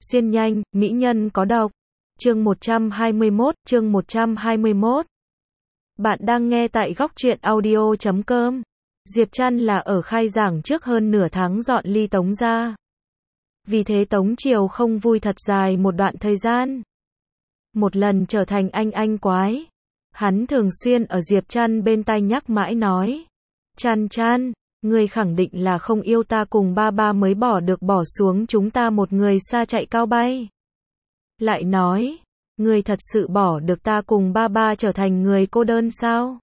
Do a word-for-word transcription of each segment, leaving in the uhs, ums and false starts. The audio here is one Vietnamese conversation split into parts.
Xuyên nhanh, mỹ nhân có độc. Chương một trăm hai mươi mốt, chương một trăm hai mươi mốt. Bạn đang nghe tại góc truyện audio chấm com. Diệp Trăn là ở khai giảng trước hơn nửa tháng dọn ly Tống ra. Vì thế Tống Triều không vui thật dài một đoạn thời gian. Một lần trở thành anh anh quái. Hắn thường xuyên ở Diệp Trăn bên tai nhắc mãi nói. Trăn Trăn, ngươi khẳng định là không yêu ta cùng ba ba mới bỏ được bỏ xuống chúng ta một người xa chạy cao bay. Lại nói, ngươi thật sự bỏ được ta cùng ba ba trở thành người cô đơn sao?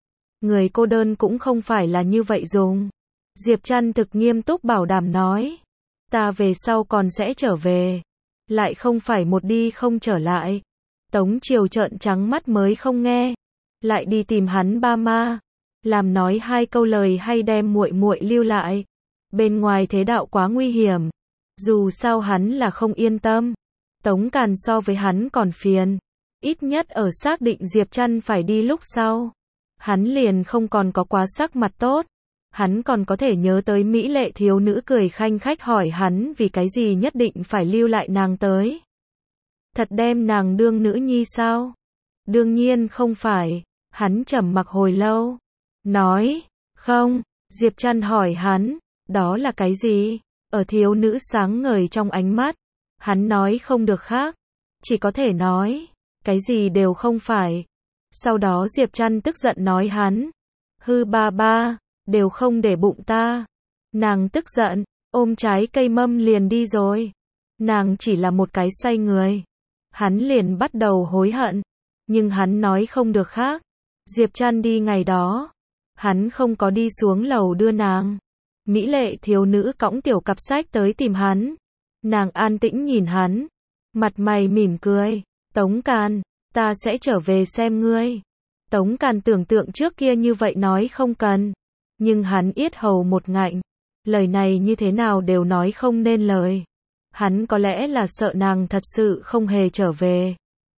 Người cô đơn cũng không phải là như vậy dùng. Diệp Trăn thực nghiêm túc bảo đảm nói. Ta về sau còn sẽ trở về. Lại không phải một đi không trở lại. Tống Triều trợn trắng mắt mới không nghe. Lại đi tìm hắn ba ma. Làm nói hai câu lời hay đem muội muội lưu lại. Bên ngoài thế đạo quá nguy hiểm. Dù sao hắn là không yên tâm. Tống Càn so với hắn còn phiền. Ít nhất ở xác định Diệp Trăn phải đi lúc sau. Hắn liền không còn có quá sắc mặt tốt. Hắn còn có thể nhớ tới mỹ lệ thiếu nữ cười khanh khách hỏi hắn vì cái gì nhất định phải lưu lại nàng tới. Thật đem nàng đương nữ nhi sao? Đương nhiên không phải. Hắn trầm mặc hồi lâu. Nói, không. Diệp Trăn hỏi hắn, đó là cái gì? Ở thiếu nữ sáng ngời trong ánh mắt. Hắn nói không được khác. Chỉ có thể nói, cái gì đều không phải. Sau đó Diệp Trăn tức giận nói hắn. Hư ba ba, đều không để bụng ta. Nàng tức giận, ôm trái cây mâm liền đi rồi. Nàng chỉ là một cái xoay người. Hắn liền bắt đầu hối hận. Nhưng hắn nói không được khác. Diệp Trăn đi ngày đó. Hắn không có đi xuống lầu đưa nàng. Mỹ lệ thiếu nữ cõng tiểu cặp sách tới tìm hắn. Nàng an tĩnh nhìn hắn. Mặt mày mỉm cười. Tống Càn, ta sẽ trở về xem ngươi. Tống Càn tưởng tượng trước kia như vậy nói không cần. Nhưng hắn yết hầu một ngạnh. Lời này như thế nào đều nói không nên lời. Hắn có lẽ là sợ nàng thật sự không hề trở về.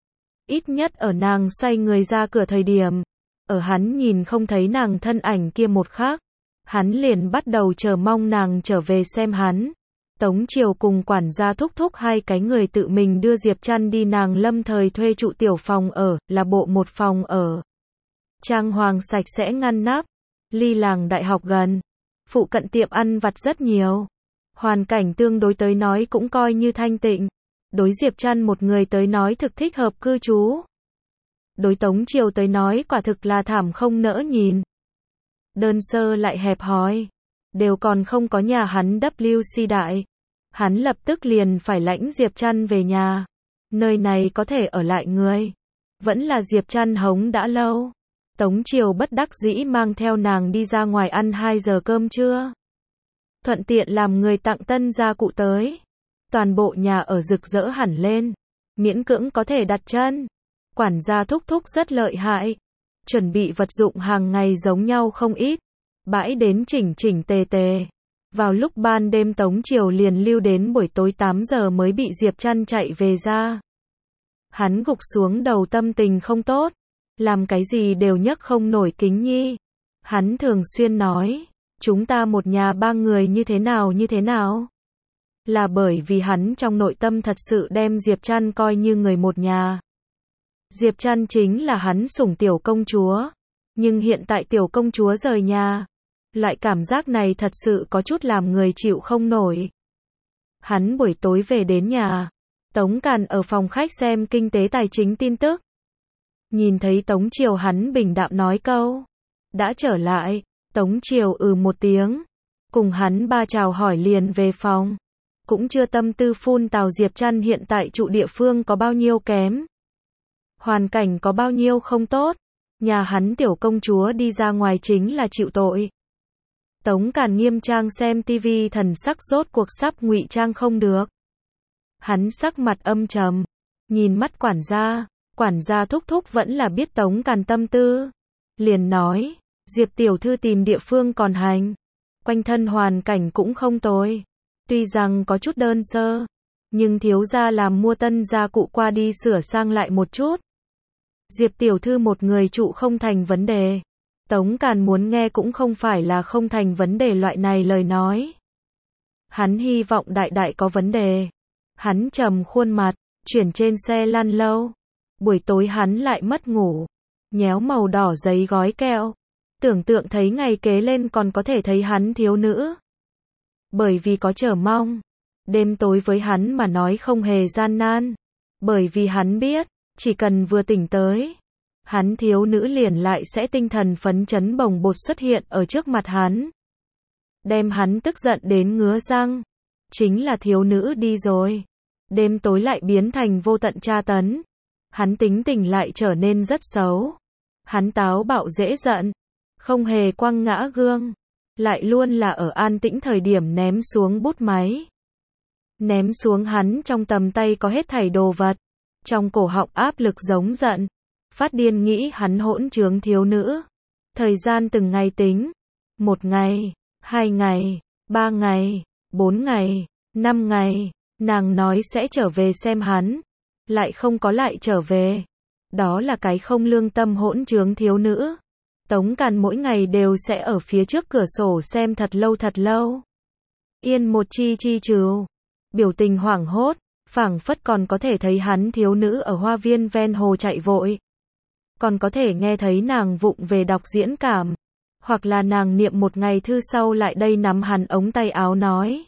Ít nhất ở nàng xoay người ra cửa thời điểm. Ở hắn nhìn không thấy nàng thân ảnh kia một khắc. Hắn liền bắt đầu chờ mong nàng trở về xem hắn. Tống Triều cùng quản gia thúc thúc hai cái người tự mình đưa Diệp Trăn đi nàng lâm thời thuê trụ tiểu phòng ở, là bộ một phòng ở. Trang hoàng sạch sẽ ngăn nắp, ly làng đại học gần, phụ cận tiệm ăn vặt rất nhiều. Hoàn cảnh tương đối tới nói cũng coi như thanh tịnh. Đối Diệp Trăn một người tới nói thực thích hợp cư trú. Đối Tống Triều tới nói quả thực là thảm không nỡ nhìn. Đơn sơ lại hẹp hòi. Đều còn không có nhà hắn W C đại. Hắn lập tức liền phải lãnh Diệp Trăn về nhà. Nơi này có thể ở lại người. Vẫn là Diệp Trăn hống đã lâu. Tống Triều bất đắc dĩ mang theo nàng đi ra ngoài ăn hai giờ cơm trưa. Thuận tiện làm người tặng tân gia cụ tới. Toàn bộ nhà ở rực rỡ hẳn lên. Miễn cưỡng có thể đặt chân. Quản gia thúc thúc rất lợi hại. Chuẩn bị vật dụng hàng ngày giống nhau không ít. Bãi đến chỉnh chỉnh tề tề. Vào lúc ban đêm Tống Triều liền lưu đến buổi tối tám giờ mới bị Diệp Trăn chạy về ra. Hắn gục xuống đầu tâm tình không tốt. Làm cái gì đều nhấc không nổi kính nhi. Hắn thường xuyên nói. Chúng ta một nhà ba người như thế nào như thế nào. Là bởi vì hắn trong nội tâm thật sự đem Diệp Trăn coi như người một nhà. Diệp Trăn chính là hắn sủng tiểu công chúa. Nhưng hiện tại tiểu công chúa rời nhà. Loại cảm giác này thật sự có chút làm người chịu không nổi. Hắn buổi tối về đến nhà. Tống Càn ở phòng khách xem kinh tế tài chính tin tức. Nhìn thấy Tống Triều hắn bình đạm nói câu. Đã trở lại. Tống Triều ừ một tiếng. Cùng hắn ba chào hỏi liền về phòng. Cũng chưa tâm tư phun tào Diệp Trăn hiện tại trụ địa phương có bao nhiêu kém. Hoàn cảnh có bao nhiêu không tốt. Nhà hắn tiểu công chúa đi ra ngoài chính là chịu tội. Tống Càn nghiêm trang xem tivi thần sắc rốt cuộc sắp ngụy trang không được. Hắn sắc mặt âm trầm. Nhìn mắt quản gia. Quản gia thúc thúc vẫn là biết Tống Càn tâm tư. Liền nói. Diệp tiểu thư tìm địa phương còn hành. Quanh thân hoàn cảnh cũng không tồi. Tuy rằng có chút đơn sơ. Nhưng thiếu gia làm mua tân gia cụ qua đi sửa sang lại một chút. Diệp tiểu thư một người trụ không thành vấn đề. Tống Càn muốn nghe cũng không phải là không thành vấn đề loại này lời nói. Hắn hy vọng đại đại có vấn đề. Hắn trầm khuôn mặt, chuyển trên xe lăn lâu. Buổi tối hắn lại mất ngủ, nhéo màu đỏ giấy gói kẹo. Tưởng tượng thấy ngày kế lên còn có thể thấy hắn thiếu nữ. Bởi vì có chờ mong, đêm tối với hắn mà nói không hề gian nan. Bởi vì hắn biết, chỉ cần vừa tỉnh tới, hắn thiếu nữ liền lại sẽ tinh thần phấn chấn bồng bột xuất hiện ở trước mặt hắn. Đem hắn tức giận đến ngứa răng. Chính là thiếu nữ đi rồi. Đêm tối lại biến thành vô tận tra tấn. Hắn tính tình lại trở nên rất xấu. Hắn táo bạo dễ giận, không hề quăng ngã gương, lại luôn là ở an tĩnh thời điểm ném xuống bút máy. Ném xuống hắn trong tầm tay có hết thảy đồ vật. Trong cổ họng áp lực giống giận. Phát điên nghĩ hắn hỗn trướng thiếu nữ. Thời gian từng ngày tính. Một ngày, hai ngày, ba ngày, bốn ngày, năm ngày. Nàng nói sẽ trở về xem hắn. Lại không có lại trở về. Đó là cái không lương tâm hỗn trướng thiếu nữ. Tống Càn mỗi ngày đều sẽ ở phía trước cửa sổ xem thật lâu thật lâu. Yên một chi chi trừ. Biểu tình hoảng hốt, phảng phất còn có thể thấy hắn thiếu nữ ở hoa viên ven hồ chạy vội. Còn có thể nghe thấy nàng vụng về đọc diễn cảm. Hoặc là nàng niệm một ngày thư sau lại đây nắm hắn ống tay áo nói.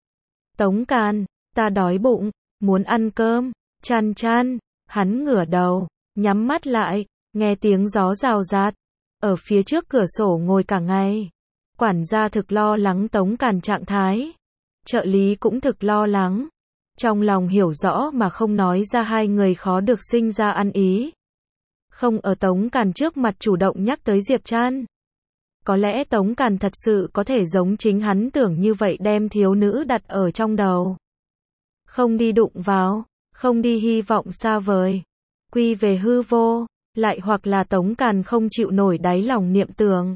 Tống Càn, ta đói bụng, muốn ăn cơm. Chan chan, hắn ngửa đầu, nhắm mắt lại, nghe tiếng gió rào rạt. Ở phía trước cửa sổ ngồi cả ngày. Quản gia thực lo lắng Tống Càn trạng thái. Trợ lý cũng thực lo lắng. Trong lòng hiểu rõ mà không nói ra hai người khó được sinh ra ăn ý. Không ở Tống Càn trước mặt chủ động nhắc tới Diệp Trăn. Có lẽ Tống Càn thật sự có thể giống chính hắn tưởng như vậy đem thiếu nữ đặt ở trong đầu. Không đi đụng vào, không đi hy vọng xa vời. Quy về hư vô, lại hoặc là Tống Càn không chịu nổi đáy lòng niệm tưởng.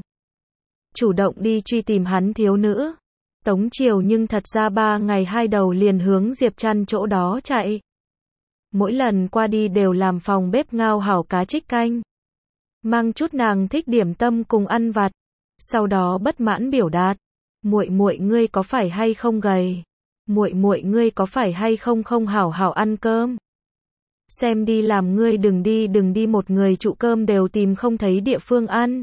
Chủ động đi truy tìm hắn thiếu nữ. Tống Triều nhưng thật ra ba ngày hai đầu liền hướng Diệp Trăn chỗ đó chạy. Mỗi lần qua đi đều làm phòng bếp ngao hảo cá trích canh. Mang chút nàng thích điểm tâm cùng ăn vặt. Sau đó bất mãn biểu đạt. Muội muội ngươi có phải hay không gầy? Muội muội ngươi có phải hay không không hảo hảo ăn cơm? Xem đi làm ngươi đừng đi đừng đi một người trụ cơm đều tìm không thấy địa phương ăn.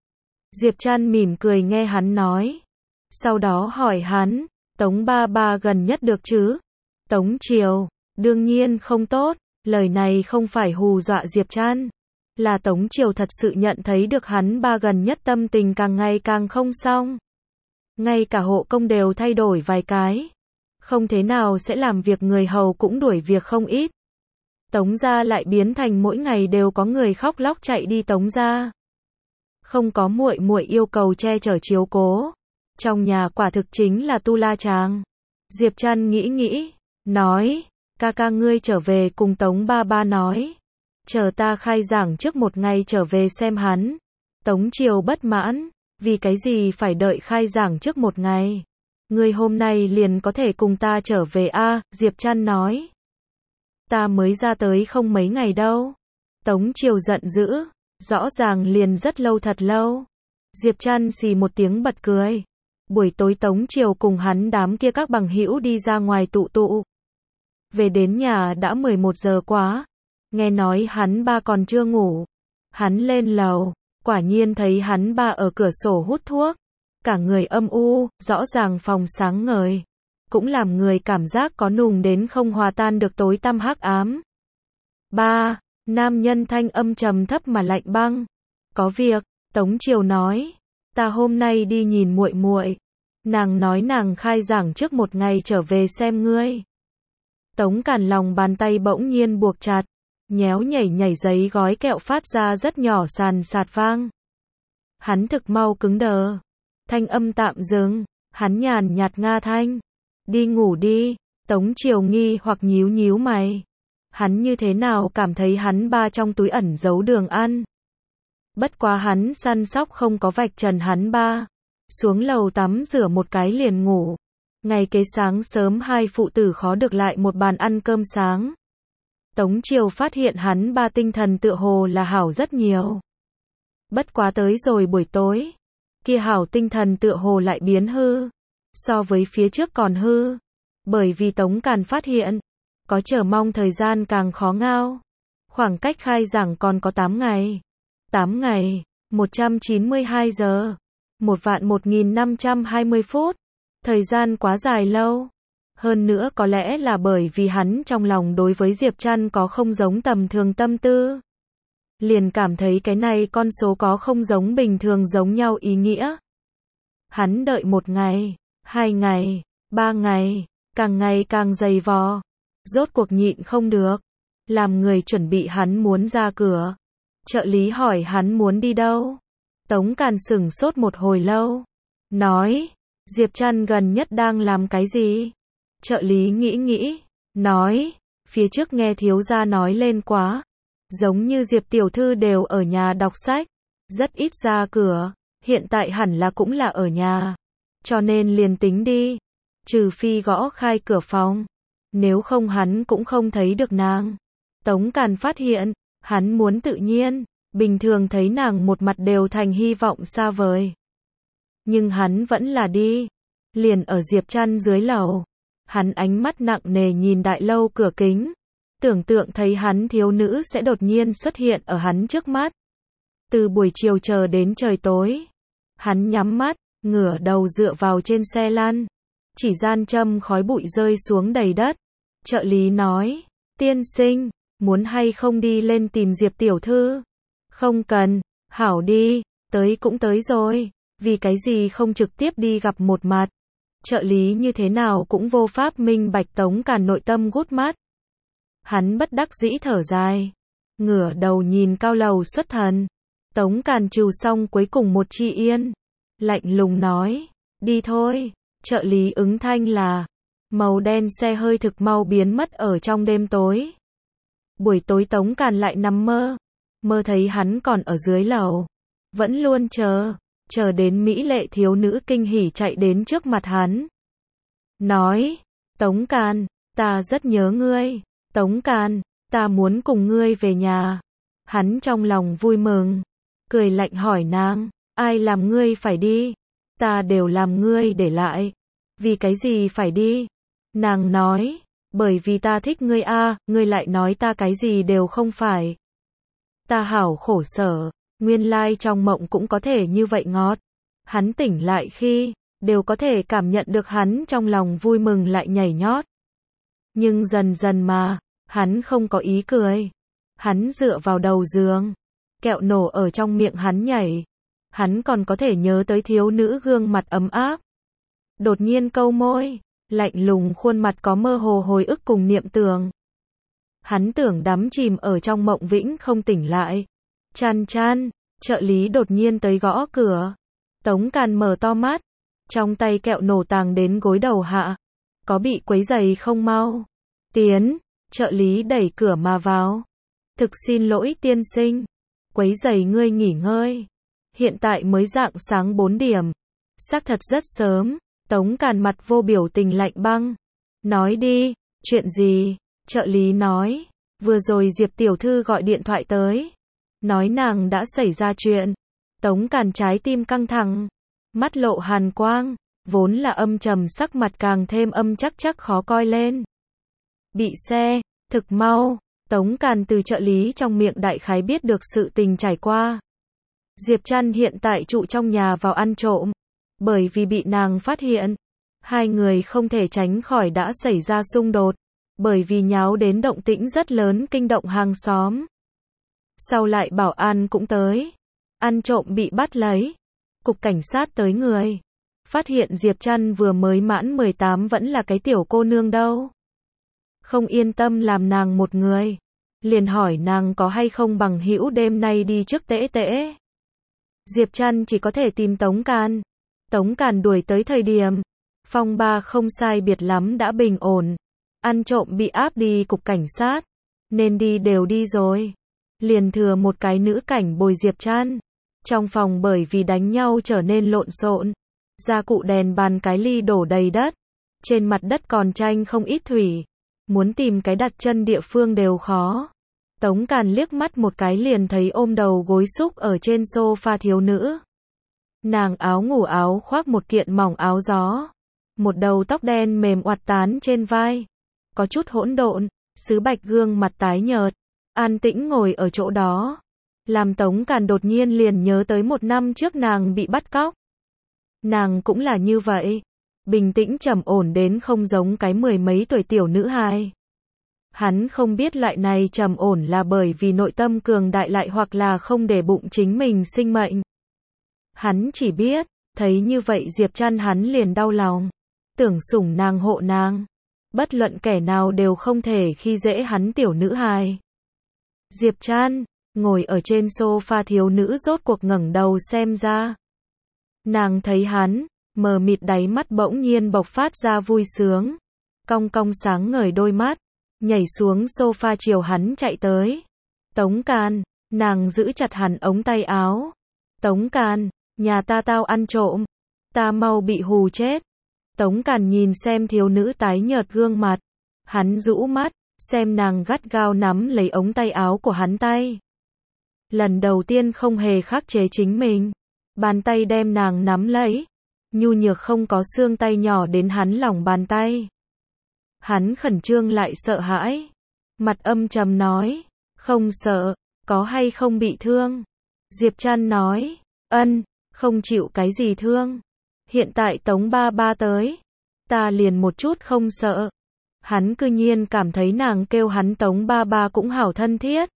Diệp Trăn mỉm cười nghe hắn nói. Sau đó hỏi hắn, Tống ba ba gần nhất được chứ? Tống Triều, đương nhiên không tốt, lời này không phải hù dọa Diệp Trăn. Là Tống Triều thật sự nhận thấy được hắn ba gần nhất tâm tình càng ngày càng không xong. Ngay cả hộ công đều thay đổi vài cái. Không thế nào sẽ làm việc người hầu cũng đuổi việc không ít. Tống gia lại biến thành mỗi ngày đều có người khóc lóc chạy đi Tống gia. Không có muội muội yêu cầu che chở chiếu cố. Trong nhà quả thực chính là tu la chàng. Diệp Trăn nghĩ nghĩ, nói, ca ca ngươi trở về cùng Tống ba ba nói. Chờ ta khai giảng trước một ngày trở về xem hắn. Tống Triều bất mãn, vì cái gì phải đợi khai giảng trước một ngày. Ngươi hôm nay liền có thể cùng ta trở về a à, Diệp Trăn nói. Ta mới ra tới không mấy ngày đâu. Tống Triều giận dữ, rõ ràng liền rất lâu thật lâu. Diệp Trăn xì một tiếng bật cười. Buổi tối Tống Triều cùng hắn đám kia các bằng hữu đi ra ngoài tụ tụ. Về đến nhà đã mười một giờ quá. Nghe nói hắn ba còn chưa ngủ. Hắn lên lầu, quả nhiên thấy hắn ba ở cửa sổ hút thuốc. Cả người âm u, rõ ràng phòng sáng ngời. Cũng làm người cảm giác có nùng đến không hòa tan được tối tăm hắc ám. Ba, nam nhân thanh âm trầm thấp mà lạnh băng. Có việc, Tống Triều nói. Ta hôm nay đi nhìn muội muội. Nàng nói nàng khai giảng trước một ngày trở về xem ngươi. Tống Càn lòng bàn tay bỗng nhiên buộc chặt. Nhéo nhảy nhảy giấy gói kẹo phát ra rất nhỏ sàn sạt vang. Hắn thực mau cứng đờ. Thanh âm tạm dừng. Hắn nhàn nhạt nga thanh. Đi ngủ đi. Tống Triều nghi hoặc nhíu nhíu mày. Hắn như thế nào cảm thấy hắn ba trong túi ẩn giấu đường ăn. Bất quá hắn săn sóc không có vạch trần hắn ba. Xuống lầu tắm rửa một cái liền ngủ. Ngày kế sáng sớm hai phụ tử khó được lại một bàn ăn cơm sáng. Tống Triều phát hiện hắn ba tinh thần tựa hồ là hảo rất nhiều. Bất quá tới rồi buổi tối. Kia hảo tinh thần tựa hồ lại biến hư. So với phía trước còn hư. Bởi vì Tống Càn phát hiện. có chờ mong thời gian càng khó ngao. Khoảng cách khai giảng còn có tám ngày. tám ngày, một trăm chín mươi hai giờ, một vạn một nghìn năm trăm hai mươi phút. Thời gian quá dài lâu. Hơn nữa có lẽ là bởi vì hắn trong lòng đối với Diệp Trăn có không giống tầm thường tâm tư. Liền cảm thấy cái này con số có không giống bình thường giống nhau ý nghĩa. Hắn đợi một ngày, hai ngày, ba ngày, càng ngày càng dày vò. Rốt cuộc nhịn không được. Làm người chuẩn bị hắn muốn ra cửa. Trợ lý hỏi hắn muốn đi đâu. Tống Càn sửng sốt một hồi lâu. Nói, Diệp Trăn gần nhất đang làm cái gì? Trợ lý nghĩ nghĩ. Nói, phía trước nghe thiếu gia nói lên quá. Giống như Diệp tiểu thư đều ở nhà đọc sách. Rất ít ra cửa. Hiện tại hẳn là cũng là ở nhà. Cho nên liền tính đi. Trừ phi gõ khai cửa phòng. Nếu không hắn cũng không thấy được nàng. Tống Càn phát hiện, hắn muốn tự nhiên, bình thường thấy nàng một mặt đều thành hy vọng xa vời. Nhưng hắn vẫn là đi, liền ở Diệp Trăn dưới lầu. Hắn ánh mắt nặng nề nhìn đại lâu cửa kính, tưởng tượng thấy hắn thiếu nữ sẽ đột nhiên xuất hiện ở hắn trước mắt. Từ buổi chiều chờ đến trời tối, hắn nhắm mắt, ngửa đầu dựa vào trên xe lăn, chỉ gian châm khói bụi rơi xuống đầy đất. Trợ lý nói, tiên sinh, muốn hay không đi lên tìm Diệp tiểu thư? Không cần, hảo đi, tới cũng tới rồi, vì cái gì không trực tiếp đi gặp một mặt. Trợ lý như thế nào cũng vô pháp minh bạch Tống Càn nội tâm gút mắt. Hắn bất đắc dĩ thở dài, ngửa đầu nhìn cao lầu xuất thần. Tống Càn trừ xong cuối cùng một chi yên, lạnh lùng nói, đi thôi. Trợ lý ứng thanh là, màu đen xe hơi thực mau biến mất ở trong đêm tối. Buổi tối Tống Càn lại nằm mơ, mơ thấy hắn còn ở dưới lầu, vẫn luôn chờ, chờ đến mỹ lệ thiếu nữ kinh hỉ chạy đến trước mặt hắn. Nói, Tống Càn, ta rất nhớ ngươi, Tống Càn, ta muốn cùng ngươi về nhà. Hắn trong lòng vui mừng, cười lạnh hỏi nàng, ai làm ngươi phải đi? Ta đều làm ngươi để lại. Vì cái gì phải đi? Nàng nói, bởi vì ta thích ngươi a, ngươi lại nói ta cái gì đều không phải. Ta hảo khổ sở, nguyên lai trong mộng cũng có thể như vậy ngọt. Hắn tỉnh lại khi, đều có thể cảm nhận được hắn trong lòng vui mừng lại nhảy nhót. Nhưng dần dần mà, hắn không có ý cười. Hắn dựa vào đầu giường, kẹo nổ ở trong miệng hắn nhảy. Hắn còn có thể nhớ tới thiếu nữ gương mặt ấm áp. Đột nhiên câu môi, lạnh lùng khuôn mặt có mơ hồ hồi ức cùng niệm tưởng. Hắn tưởng đắm chìm ở trong mộng vĩnh không tỉnh lại. Chăn chăn, trợ lý đột nhiên tới gõ cửa. Tống Càn mở to mắt, trong tay kẹo nổ tàng đến gối đầu hạ. Có bị quấy giày không mau? Tiến, trợ lý đẩy cửa mà vào. Thực xin lỗi tiên sinh, quấy giày ngươi nghỉ ngơi. Hiện tại mới rạng sáng bốn điểm. Xác thật rất sớm. Tống Càn mặt vô biểu tình lạnh băng. Nói đi, chuyện gì? Trợ lý nói, vừa rồi Diệp tiểu thư gọi điện thoại tới. Nói nàng đã xảy ra chuyện. Tống Càn trái tim căng thẳng. Mắt lộ hàn quang. Vốn là âm trầm sắc mặt càng thêm âm chắc chắc khó coi lên. Bị xe, thực mau. Tống Càn từ trợ lý trong miệng đại khái biết được sự tình trải qua. Diệp Trăn hiện tại trụ trong nhà vào ăn trộm. Bởi vì bị nàng phát hiện, hai người không thể tránh khỏi đã xảy ra xung đột. Bởi vì nháo đến động tĩnh rất lớn kinh động hàng xóm. Sau lại bảo an cũng tới. Ăn trộm bị bắt lấy. Cục cảnh sát tới người. Phát hiện Diệp Trăn vừa mới mãn mười tám vẫn là cái tiểu cô nương đâu. Không yên tâm làm nàng một người. Liền hỏi nàng có hay không bằng hữu đêm nay đi trước tễ tễ. Diệp Trăn chỉ có thể tìm Tống Càn. Tống Càn đuổi tới thời điểm, phong ba không sai biệt lắm đã bình ổn. Ăn trộm bị áp đi cục cảnh sát, nên đi đều đi rồi. Liền thừa một cái nữ cảnh bồi Diệp Trăn. Trong phòng bởi vì đánh nhau trở nên lộn xộn. Gia cụ đèn bàn cái ly đổ đầy đất. Trên mặt đất còn tranh không ít thủy. Muốn tìm cái đặt chân địa phương đều khó. Tống Càn liếc mắt một cái liền thấy ôm đầu gối xúc ở trên sofa thiếu nữ. Nàng áo ngủ áo khoác một kiện mỏng áo gió. Một đầu tóc đen mềm oặt tán trên vai. Có chút hỗn độn, Sứ Bạch gương mặt tái nhợt, an tĩnh ngồi ở chỗ đó. Làm Tống Càn đột nhiên liền nhớ tới một năm trước nàng bị bắt cóc. Nàng cũng là như vậy, bình tĩnh trầm ổn đến không giống cái mười mấy tuổi tiểu nữ hài. Hắn không biết loại này trầm ổn là bởi vì nội tâm cường đại lại hoặc là không để bụng chính mình sinh mệnh. Hắn chỉ biết, thấy như vậy Diệp Trăn hắn liền đau lòng, tưởng sủng nàng hộ nàng. Bất luận kẻ nào đều không thể khi dễ hắn tiểu nữ hài. Diệp Trăn, ngồi ở trên sofa thiếu nữ rốt cuộc ngẩng đầu xem ra. Nàng thấy hắn, mờ mịt đáy mắt bỗng nhiên bộc phát ra vui sướng. Cong cong sáng ngời đôi mắt, nhảy xuống sofa chiều hắn chạy tới. Tống Càn, nàng giữ chặt hắn ống tay áo. Tống Càn, nhà ta tao ăn trộm, ta mau bị hù chết. Tống Càn nhìn xem thiếu nữ tái nhợt gương mặt, hắn rũ mắt, xem nàng gắt gao nắm lấy ống tay áo của hắn tay. Lần đầu tiên không hề khắc chế chính mình, bàn tay đem nàng nắm lấy, nhu nhược không có xương tay nhỏ đến hắn lòng bàn tay. Hắn khẩn trương lại sợ hãi, mặt âm trầm nói, không sợ, có hay không bị thương? Diệp Trăn nói, ân, không chịu cái gì thương. Hiện tại Tống ba ba tới, ta liền một chút không sợ. Hắn cư nhiên cảm thấy nàng kêu hắn Tống ba ba cũng hảo thân thiết.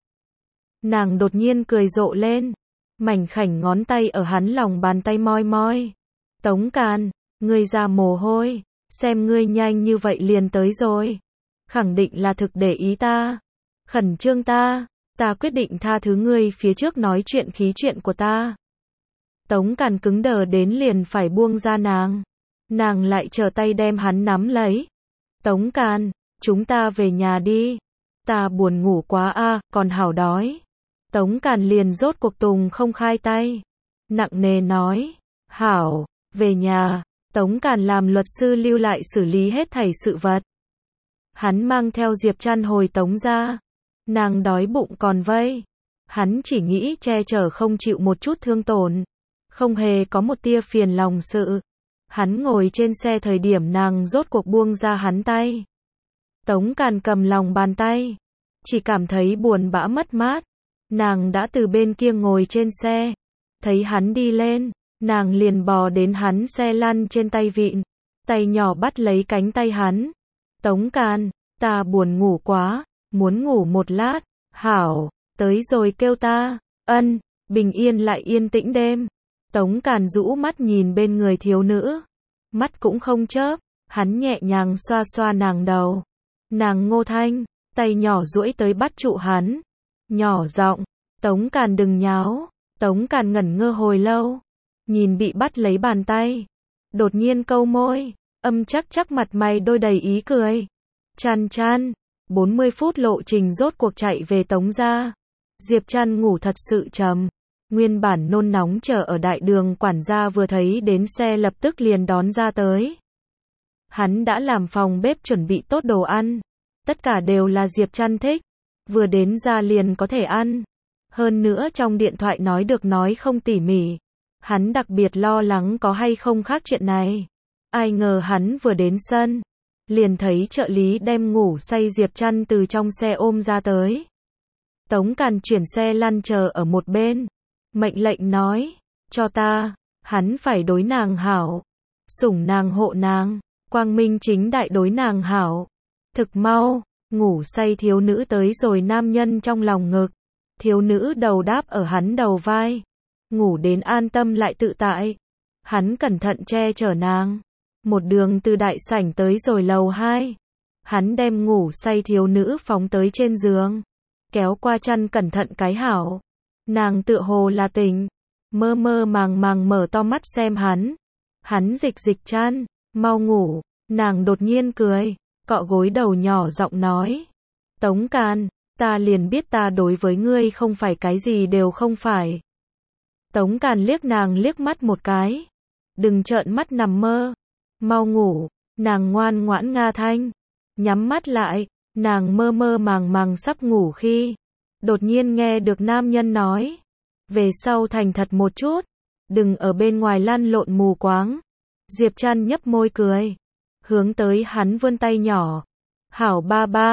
Nàng đột nhiên cười rộ lên, mảnh khảnh ngón tay ở hắn lòng bàn tay moi moi. Tống Càn, ngươi ra mồ hôi, xem ngươi nhanh như vậy liền tới rồi. Khẳng định là thực để ý ta, khẩn trương ta, ta quyết định tha thứ ngươi phía trước nói chuyện khí chuyện của ta. Tống Càn cứng đờ đến liền phải buông ra nàng. Nàng lại trở tay đem hắn nắm lấy. Tống Càn, chúng ta về nhà đi. Ta buồn ngủ quá a, à, còn hảo đói. Tống Càn liền rốt cuộc tùng không khai tay. Nặng nề nói, hảo, về nhà. Tống Càn làm luật sư lưu lại xử lý hết thảy sự vật. Hắn mang theo Diệp Trăn hồi Tống ra. Nàng đói bụng còn vây. Hắn chỉ nghĩ che chở không chịu một chút thương tổn. Không hề có một tia phiền lòng sự. Hắn ngồi trên xe thời điểm nàng rốt cuộc buông ra hắn tay. Tống Càn cầm lòng bàn tay, chỉ cảm thấy buồn bã mất mát. Nàng đã từ bên kia ngồi trên xe, thấy hắn đi lên, nàng liền bò đến hắn xe lăn trên tay vịn, tay nhỏ bắt lấy cánh tay hắn. Tống Càn, ta buồn ngủ quá, muốn ngủ một lát. Hảo, tới rồi kêu ta. Ân, bình yên lại yên tĩnh đêm. Tống Càn rũ mắt nhìn bên người thiếu nữ, mắt cũng không chớp, hắn nhẹ nhàng xoa xoa nàng đầu. Nàng ngô thanh, tay nhỏ duỗi tới bắt trụ hắn, nhỏ giọng, Tống Càn đừng nháo. Tống Càn ngẩn ngơ hồi lâu, nhìn bị bắt lấy bàn tay, đột nhiên câu môi, âm chắc chắc mặt mày đôi đầy ý cười. Trăn Trăn, bốn mươi phút lộ trình rốt cuộc chạy về Tống gia. Diệp Trăn ngủ thật sự trầm. Nguyên bản nôn nóng chờ ở đại đường quản gia vừa thấy đến xe lập tức liền đón ra tới. Hắn đã làm phòng bếp chuẩn bị tốt đồ ăn. Tất cả đều là Diệp Trăn thích. Vừa đến ra liền có thể ăn. Hơn nữa trong điện thoại nói được nói không tỉ mỉ. Hắn đặc biệt lo lắng có hay không khác chuyện này. Ai ngờ hắn vừa đến sân, liền thấy trợ lý đem ngủ say Diệp Trăn từ trong xe ôm ra tới. Tống Càn chuyển xe lăn chờ ở một bên. Mệnh lệnh nói, cho ta, hắn phải đối nàng hảo, sủng nàng hộ nàng, quang minh chính đại đối nàng hảo. Thực mau, ngủ say thiếu nữ tới rồi nam nhân trong lòng ngực, thiếu nữ đầu đáp ở hắn đầu vai, ngủ đến an tâm lại tự tại. Hắn cẩn thận che chở nàng, một đường từ đại sảnh tới rồi lầu hai. Hắn đem ngủ say thiếu nữ phóng tới trên giường, kéo qua chăn cẩn thận cái hảo. Nàng tựa hồ là tỉnh, mơ mơ màng màng mở to mắt xem hắn. Hắn dịch dịch chăn, mau ngủ. Nàng đột nhiên cười, cọ gối đầu nhỏ giọng nói, Tống Càn, ta liền biết ta đối với ngươi không phải cái gì đều không phải. Tống Càn liếc nàng liếc mắt một cái, đừng trợn mắt nằm mơ, mau ngủ. Nàng ngoan ngoãn nga thanh, nhắm mắt lại. Nàng mơ mơ màng màng sắp ngủ khi đột nhiên nghe được nam nhân nói, về sau thành thật một chút, đừng ở bên ngoài lăn lộn mù quáng. Diệp Trăn nhấp môi cười, hướng tới hắn vươn tay nhỏ, hảo ba ba.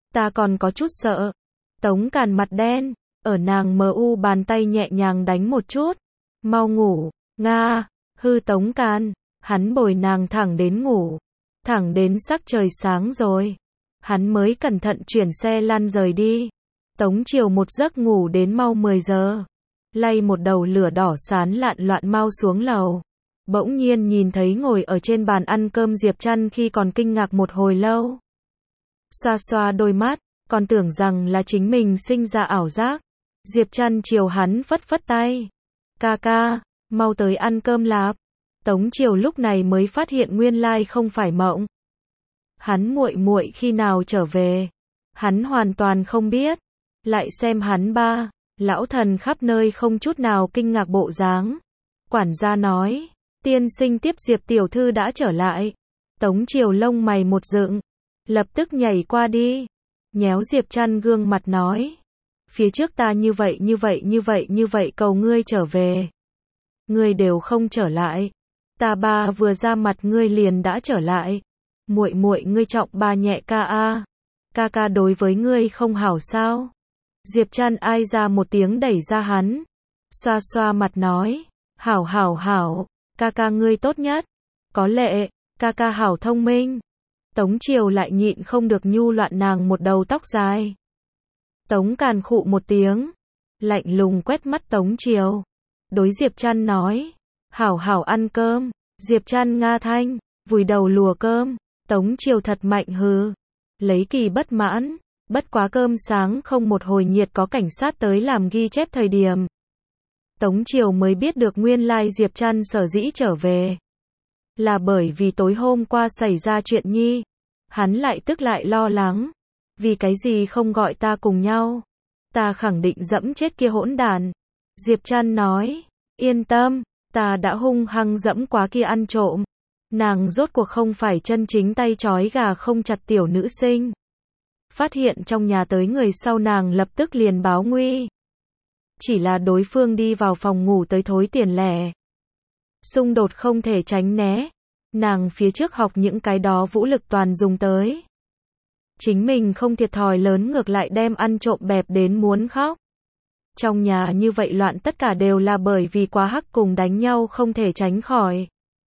Ta còn có chút sợ. Tống Càn mặt đen, ở nàng mờ u bàn tay nhẹ nhàng đánh một chút. Mau ngủ, Nga, hư Tống Càn, hắn bồi nàng thẳng đến ngủ. Thẳng đến sắc trời sáng rồi. Hắn mới cẩn thận chuyển xe lăn rời đi. Tống Triều một giấc ngủ đến mau mười giờ. Lay một đầu lửa đỏ sán lạn loạn mau xuống lầu. Bỗng nhiên nhìn thấy ngồi ở trên bàn ăn cơm Diệp Trăn khi còn kinh ngạc một hồi lâu. Xoa xoa đôi mắt, còn tưởng rằng là chính mình sinh ra ảo giác. Diệp Trăn chiều hắn phất phất tay. Ca ca, mau tới ăn cơm lạp. Tống Triều lúc này mới phát hiện nguyên lai không phải mộng. Hắn muội muội khi nào trở về? Hắn hoàn toàn không biết. Lại xem hắn ba, lão thần khắp nơi không chút nào kinh ngạc bộ dáng. Quản gia nói, tiên sinh tiếp Diệp tiểu thư đã trở lại. Tống Triều lông mày một dựng, lập tức nhảy qua đi, nhéo Diệp Trăn gương mặt nói, phía trước ta như vậy như vậy như vậy như vậy cầu ngươi trở về. Ngươi đều không trở lại. Ta ba vừa ra mặt ngươi liền đã trở lại. Muội muội ngươi trọng ba nhẹ ca a. Ca ca đối với ngươi không hảo sao? Diệp Trăn ai ra một tiếng đẩy ra hắn, xoa xoa mặt nói, hảo hảo hảo, ca ca ngươi tốt nhất. Có lệ, ca ca hảo thông minh. Tống Triều lại nhịn không được nhu loạn nàng một đầu tóc dài. Tống Càn khụ một tiếng, lạnh lùng quét mắt Tống Triều, đối Diệp Trăn nói, hảo hảo ăn cơm. Diệp Trăn nga thanh, vùi đầu lùa cơm. Tống Triều thật mạnh hừ, lấy kỳ bất mãn. Bất quá cơm sáng không một hồi nhiệt có cảnh sát tới làm ghi chép thời điểm. Tống Triều mới biết được nguyên lai Diệp Trăn sở dĩ trở về. Là bởi vì tối hôm qua xảy ra chuyện nhi. Hắn lại tức lại lo lắng. Vì cái gì không gọi ta cùng nhau? Ta khẳng định dẫm chết kia hỗn đàn. Diệp Trăn nói, yên tâm, ta đã hung hăng dẫm quá kia ăn trộm. Nàng rốt cuộc không phải chân chính tay trói gà không chặt tiểu nữ sinh. Phát hiện trong nhà tới người sau nàng lập tức liền báo nguy. Chỉ là đối phương đi vào phòng ngủ tới thối tiền lẻ. Xung đột không thể tránh né. Nàng phía trước học những cái đó vũ lực toàn dùng tới. Chính mình không thiệt thòi lớn ngược lại đem ăn trộm bẹp đến muốn khóc. Trong nhà như vậy loạn tất cả đều là bởi vì quá hắc cùng đánh nhau không thể tránh khỏi.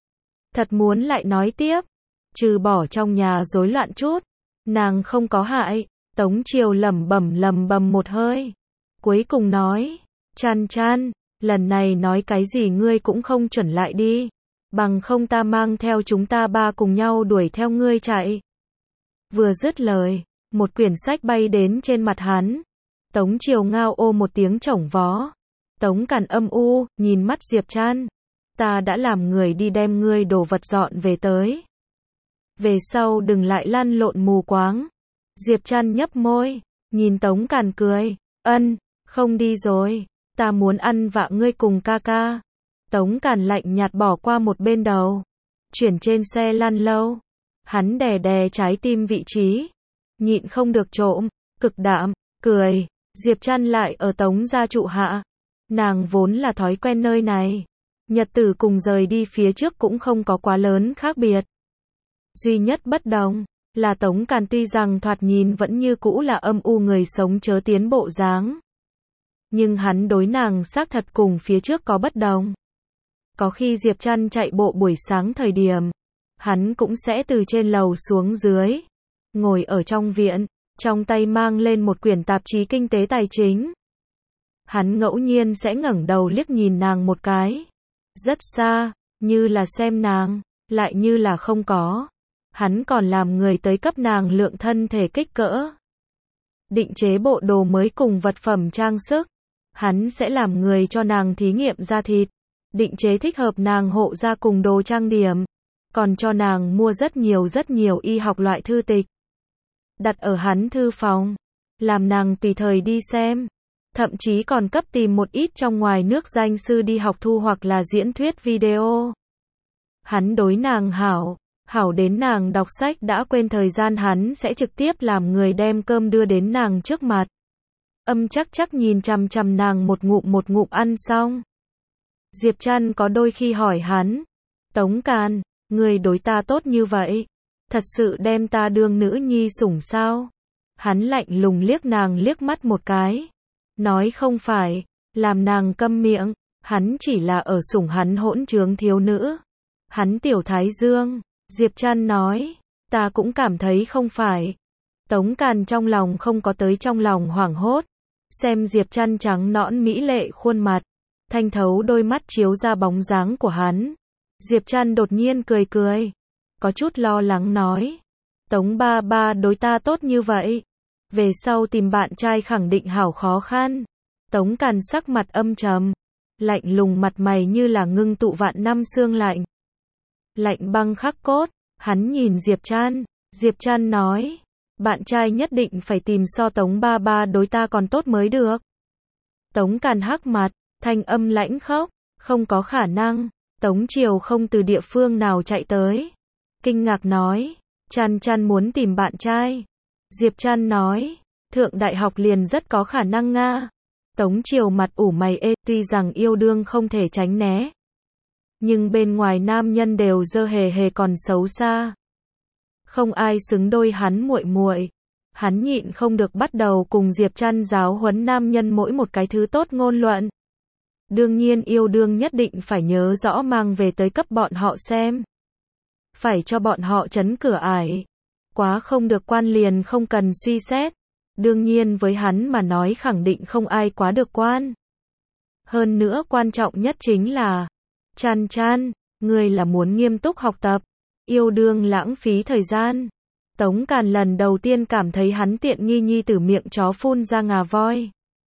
Thật muốn lại nói tiếp. Trừ bỏ trong nhà rối loạn chút. Nàng không có hại. Tống Triều lẩm bẩm lẩm bẩm một hơi. Cuối cùng nói, Trăn Trăn, lần này nói cái gì ngươi cũng không chuẩn lại đi. Bằng không ta mang theo chúng ta ba cùng nhau đuổi theo ngươi chạy. Vừa dứt lời, một quyển sách bay đến trên mặt hắn. Tống Triều ngao ô một tiếng chổng vó. Tống Càn âm u, nhìn mắt Diệp Trăn. Ta đã làm người đi đem ngươi đồ vật dọn về tới. Về sau đừng lại lăn lộn mù quáng. Diệp Trăn nhấp môi, nhìn Tống Càn cười, ân, không đi rồi, ta muốn ăn vạ ngươi cùng ca ca. Tống Càn lạnh nhạt bỏ qua một bên đầu, chuyển trên xe lăn lâu. Hắn đè đè trái tim vị trí, nhịn không được trộm, cực đạm, cười. Diệp Trăn lại ở Tống gia trụ hạ. Nàng vốn là thói quen nơi này. Nhật tử cùng rời đi phía trước cũng không có quá lớn khác biệt. Duy nhất bất đồng là Tống Càn tuy rằng thoạt nhìn vẫn như cũ là âm u người sống chớ tiến bộ dáng. Nhưng hắn đối nàng xác thật cùng phía trước có bất đồng. Có khi Diệp Trăn chạy bộ buổi sáng thời điểm, hắn cũng sẽ từ trên lầu xuống dưới, ngồi ở trong viện, trong tay mang lên một quyển tạp chí kinh tế tài chính. Hắn ngẫu nhiên sẽ ngẩng đầu liếc nhìn nàng một cái. Rất xa, như là xem nàng, lại như là không có. Hắn còn làm người tới cấp nàng lượng thân thể kích cỡ. Định chế bộ đồ mới cùng vật phẩm trang sức. Hắn sẽ làm người cho nàng thí nghiệm da thịt. Định chế thích hợp nàng hộ da cùng đồ trang điểm. Còn cho nàng mua rất nhiều rất nhiều y học loại thư tịch. Đặt ở hắn thư phòng. Làm nàng tùy thời đi xem. Thậm chí còn cấp tìm một ít trong ngoài nước danh sư đi học thu hoặc là diễn thuyết video. Hắn đối nàng hảo. Hảo đến nàng đọc sách đã quên thời gian hắn sẽ trực tiếp làm người đem cơm đưa đến nàng trước mặt. Âm chắc chắc nhìn chằm chằm nàng một ngụm một ngụm ăn xong. Diệp Trăn có đôi khi hỏi hắn, Tống Càn, người đối ta tốt như vậy, thật sự đem ta đương nữ nhi sủng sao? Hắn lạnh lùng liếc nàng liếc mắt một cái. Nói không phải, làm nàng câm miệng, hắn chỉ là ở sủng hắn hỗn trướng thiếu nữ. Hắn tiểu thái dương, Diệp Trăn nói, ta cũng cảm thấy không phải. Tống Càn trong lòng không có tới trong lòng hoảng hốt, xem Diệp Trăn trắng nõn mỹ lệ khuôn mặt, thanh thấu đôi mắt chiếu ra bóng dáng của hắn. Diệp Trăn đột nhiên cười cười, có chút lo lắng nói, Tống ba ba đối ta tốt như vậy, về sau tìm bạn trai khẳng định hảo khó khăn. Tống Càn sắc mặt âm trầm, lạnh lùng, mặt mày như là ngưng tụ vạn năm sương lạnh. Lạnh băng khắc cốt, hắn nhìn Diệp Trăn, Diệp Trăn nói, bạn trai nhất định phải tìm so Tống ba ba đối ta còn tốt mới được. Tống Càn hắc mặt, thanh âm lãnh khốc, không có khả năng. Tống Triều không từ địa phương nào chạy tới, kinh ngạc nói, Trăn Trăn muốn tìm bạn trai. Diệp Trăn nói, thượng đại học liền rất có khả năng nga. Tống Triều mặt ủ mày ê, tuy rằng yêu đương không thể tránh né, nhưng bên ngoài nam nhân đều dơ hề hề còn xấu xa. Không ai xứng đôi hắn muội muội. Hắn nhịn không được bắt đầu cùng Diệp Trăn giáo huấn nam nhân mỗi một cái thứ tốt ngôn luận. Đương nhiên yêu đương nhất định phải nhớ rõ mang về tới cấp bọn họ xem. Phải cho bọn họ chấn cửa ải. Quá không được quan liền không cần suy xét. Đương nhiên với hắn mà nói khẳng định không ai quá được quan. Hơn nữa quan trọng nhất chính là, Trăn Trăn, người là muốn nghiêm túc học tập, yêu đương lãng phí thời gian. Tống Càn lần đầu tiên cảm thấy hắn tiện nghi nhi từ miệng chó phun ra ngà voi.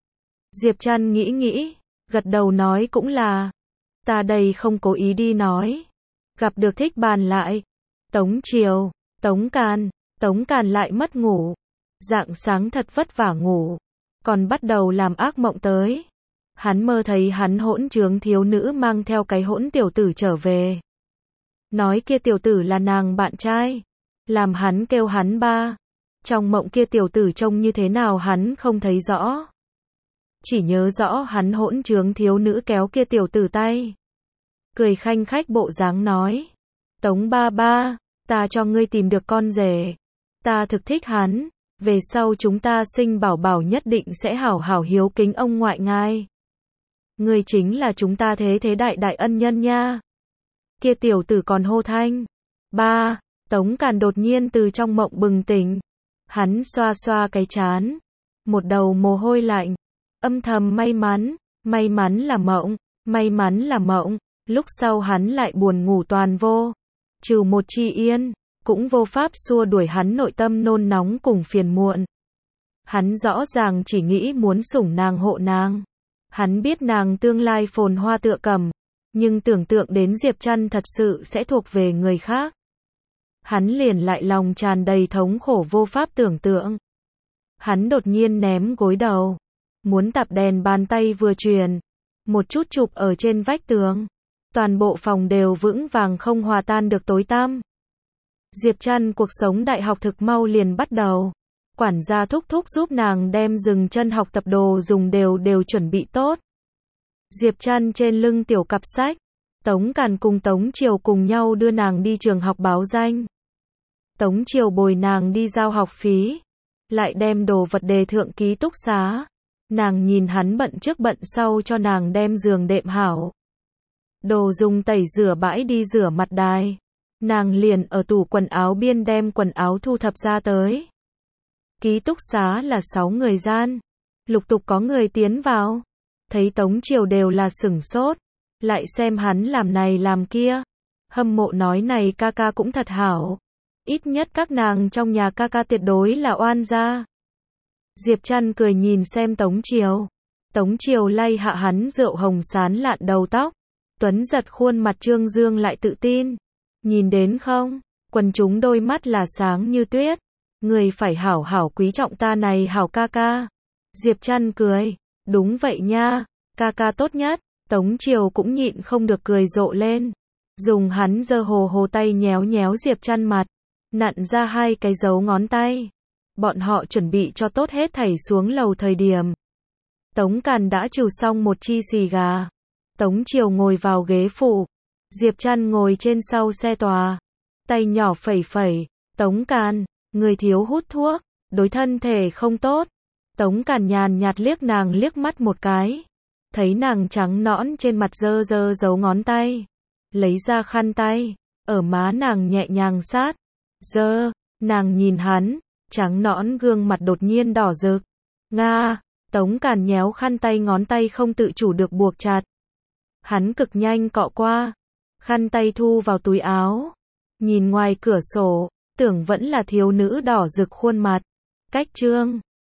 Diệp Trăn nghĩ nghĩ, gật đầu nói cũng là, ta đây không cố ý đi nói. Gặp được thích bàn lại. Tống Triều, Tống Càn, Tống Càn lại mất ngủ. Rạng sáng thật vất vả ngủ, còn bắt đầu làm ác mộng tới. Hắn mơ thấy hắn hỗn trướng thiếu nữ mang theo cái hỗn tiểu tử trở về. Nói kia tiểu tử là nàng bạn trai, làm hắn kêu hắn ba. Trong mộng kia tiểu tử trông như thế nào hắn không thấy rõ. Chỉ nhớ rõ hắn hỗn trướng thiếu nữ kéo kia tiểu tử tay. Cười khanh khách bộ dáng nói, Tống ba ba, ta cho ngươi tìm được con rể. Ta thực thích hắn, về sau chúng ta sinh bảo bảo nhất định sẽ hảo hảo hiếu kính ông ngoại ngài. Ngươi chính là chúng ta thế thế đại đại ân nhân nha. Kia tiểu tử còn hô thanh, ba. Tống Càn đột nhiên từ trong mộng bừng tỉnh. Hắn xoa xoa cái trán, một đầu mồ hôi lạnh, âm thầm may mắn, may mắn là mộng, may mắn là mộng. Lúc sau hắn lại buồn ngủ toàn vô, trừ một chi yên, cũng vô pháp xua đuổi hắn nội tâm nôn nóng cùng phiền muộn. Hắn rõ ràng chỉ nghĩ muốn sủng nàng hộ nàng. Hắn biết nàng tương lai phồn hoa tựa cẩm, nhưng tưởng tượng đến Diệp Trăn thật sự sẽ thuộc về người khác. Hắn liền lại lòng tràn đầy thống khổ vô pháp tưởng tượng. Hắn đột nhiên ném gối đầu, muốn tạp đèn, bàn tay vừa truyền, một chút chụp ở trên vách tường. Toàn bộ phòng đều vững vàng không hòa tan được tối tăm. Diệp Trăn cuộc sống đại học thực mau liền bắt đầu. Quản gia thúc thúc giúp nàng đem dừng chân học tập đồ dùng đều đều chuẩn bị tốt. Diệp Trăn trên lưng tiểu cặp sách. Tống Càn cùng Tống Triều cùng nhau đưa nàng đi trường học báo danh. Tống Triều bồi nàng đi giao học phí, lại đem đồ vật đề thượng ký túc xá. Nàng nhìn hắn bận trước bận sau cho nàng đem giường đệm hảo. Đồ dùng tẩy rửa bãi đi rửa mặt đài. Nàng liền ở tủ quần áo biên đem quần áo thu thập ra tới. Ký túc xá là sáu người gian. Lục tục có người tiến vào. Thấy Tống Triều đều là sửng sốt. Lại xem hắn làm này làm kia. Hâm mộ nói này ca ca cũng thật hảo. Ít nhất các nàng trong nhà ca ca tuyệt đối là oan gia. Diệp Trăn cười nhìn xem Tống Triều. Tống Triều lay hạ hắn rượu hồng sán lạn đầu tóc. Tuấn giật khuôn mặt trương dương lại tự tin. Nhìn đến không, quần chúng đôi mắt là sáng như tuyết. Người phải hảo hảo quý trọng ta này hảo ca ca. Diệp Trăn cười, đúng vậy nha, ca ca tốt nhất. Tống Triều cũng nhịn không được cười rộ lên. Dùng hắn giơ hồ hồ tay nhéo nhéo Diệp Trăn mặt, nặn ra hai cái dấu ngón tay. Bọn họ chuẩn bị cho tốt hết thảy xuống lầu thời điểm. Tống Càn đã trừ xong một chi xì gà. Tống Triều ngồi vào ghế phụ. Diệp Trăn ngồi trên sau xe tòa. Tay nhỏ phẩy phẩy. Tống Càn, người thiếu hút thuốc. đối thân thể không tốt. Tống Càn nhàn nhạt liếc nàng liếc mắt một cái. Thấy nàng trắng nõn trên mặt dơ dơ dấu ngón tay. Lấy ra khăn tay, ở má nàng nhẹ nhàng sát. Dơ, nàng nhìn hắn, trắng nõn gương mặt đột nhiên đỏ rực. Nga, Tống Càn nhéo khăn tay ngón tay không tự chủ được buộc chặt. Hắn cực nhanh cọ qua, khăn tay thu vào túi áo. Nhìn ngoài cửa sổ, tưởng vẫn là thiếu nữ đỏ rực khuôn mặt. Cách chương